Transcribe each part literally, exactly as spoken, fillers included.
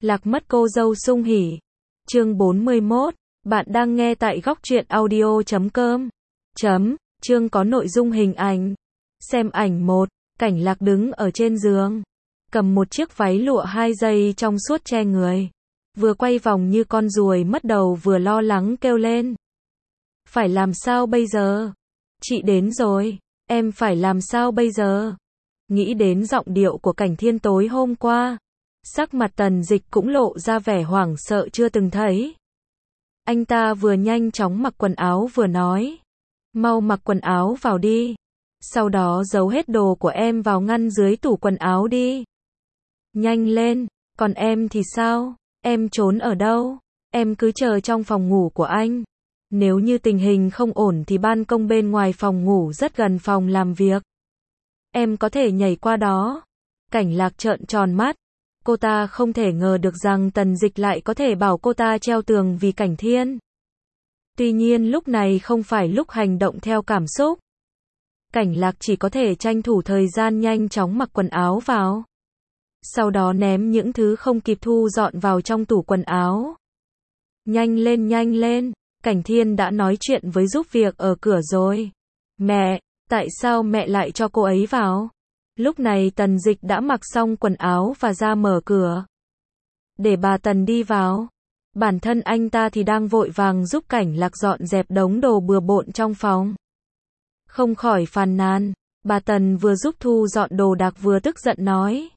Lạc mất cô dâu sung hỉ. Chương bốn mươi mốt. Bạn đang nghe tại góc truyện audio chấm com. Chấm. Chương có nội dung hình ảnh. Xem ảnh một. Cảnh Lạc đứng ở trên giường, cầm một chiếc váy lụa hai dây trong suốt che người, vừa quay vòng như con ruồi mất đầu vừa lo lắng kêu lên. Phải làm sao bây giờ? Chị đến rồi, em phải làm sao bây giờ? Nghĩ đến giọng điệu của Cảnh Thiên tối hôm qua, sắc mặt Tần Dịch cũng lộ ra vẻ hoảng sợ chưa từng thấy. Anh ta vừa nhanh chóng mặc quần áo vừa nói, mau mặc quần áo vào đi, sau đó giấu hết đồ của em vào ngăn dưới tủ quần áo đi. Nhanh lên, còn em thì sao? Em trốn ở đâu? Em cứ chờ trong phòng ngủ của anh. Nếu như tình hình không ổn thì ban công bên ngoài phòng ngủ rất gần phòng làm việc. Em có thể nhảy qua đó. Cảnh Lạc trợn tròn mắt. Cô ta không thể ngờ được rằng Tần Dịch lại có thể bảo cô ta treo tường vì Cảnh Thiên. Tuy nhiên lúc này không phải lúc hành động theo cảm xúc. Cảnh Lạc chỉ có thể tranh thủ thời gian nhanh chóng mặc quần áo vào. Sau đó ném những thứ không kịp thu dọn vào trong tủ quần áo. Nhanh lên nhanh lên, Cảnh Thiên đã nói chuyện với giúp việc ở cửa rồi. Mẹ, tại sao mẹ lại cho cô ấy vào? Lúc này Tần Dịch đã mặc xong quần áo và ra mở cửa. Để bà Tần đi vào. Bản thân anh ta thì đang vội vàng giúp Cảnh Lạc dọn dẹp đống đồ bừa bộn trong phòng. Không khỏi phàn nàn, bà Tần vừa giúp thu dọn đồ đạc vừa tức giận nói.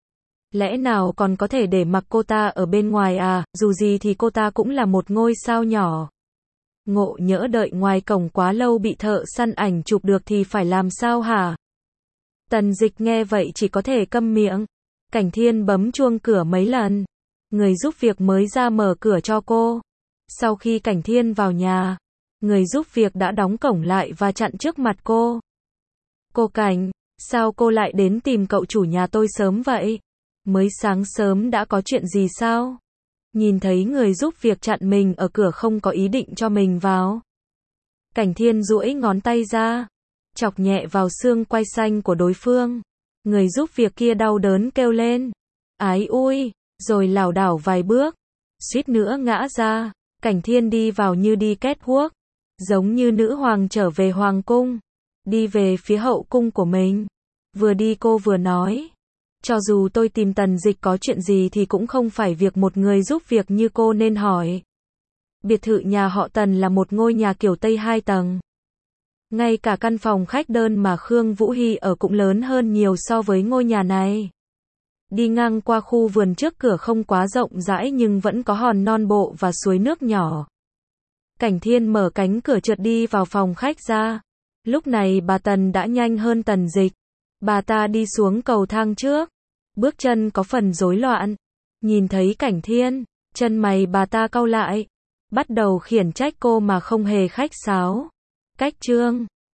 Lẽ nào còn có thể để mặc cô ta ở bên ngoài à, dù gì thì cô ta cũng là một ngôi sao nhỏ. Ngộ nhỡ đợi ngoài cổng quá lâu bị thợ săn ảnh chụp được thì phải làm sao hả? Tần Dịch nghe vậy chỉ có thể câm miệng. Cảnh Thiên bấm chuông cửa mấy lần. Người giúp việc mới ra mở cửa cho cô. Sau khi Cảnh Thiên vào nhà, người giúp việc đã đóng cổng lại và chặn trước mặt cô. Cô Cảnh, sao cô lại đến tìm cậu chủ nhà tôi sớm vậy? Mới sáng sớm đã có chuyện gì sao? Nhìn thấy người giúp việc chặn mình ở cửa không có ý định cho mình vào. Cảnh Thiên duỗi ngón tay ra, chọc nhẹ vào xương quai xanh của đối phương. Người giúp việc kia đau đớn kêu lên. Ái ui, rồi lảo đảo vài bước, suýt nữa ngã ra. Cảnh Thiên đi vào như đi catwalk, giống như nữ hoàng trở về hoàng cung, đi về phía hậu cung của mình. Vừa đi cô vừa nói, cho dù tôi tìm Tần Dịch có chuyện gì thì cũng không phải việc một người giúp việc như cô nên hỏi. Biệt thự nhà họ Tần là một ngôi nhà kiểu Tây hai tầng. Ngay cả căn phòng khách đơn mà Khương Vũ Hy ở cũng lớn hơn nhiều so với ngôi nhà này. Đi ngang qua khu vườn trước cửa không quá rộng rãi nhưng vẫn có hòn non bộ và suối nước nhỏ. Cảnh Thiên mở cánh cửa trượt đi vào phòng khách ra. Lúc này bà Tần đã nhanh hơn Tần Dịch. Bà ta đi xuống cầu thang trước. Bước chân có phần rối loạn. Nhìn thấy Cảnh Thiên, chân mày bà ta cau lại. Bắt đầu khiển trách cô mà không hề khách sáo. Cách chương.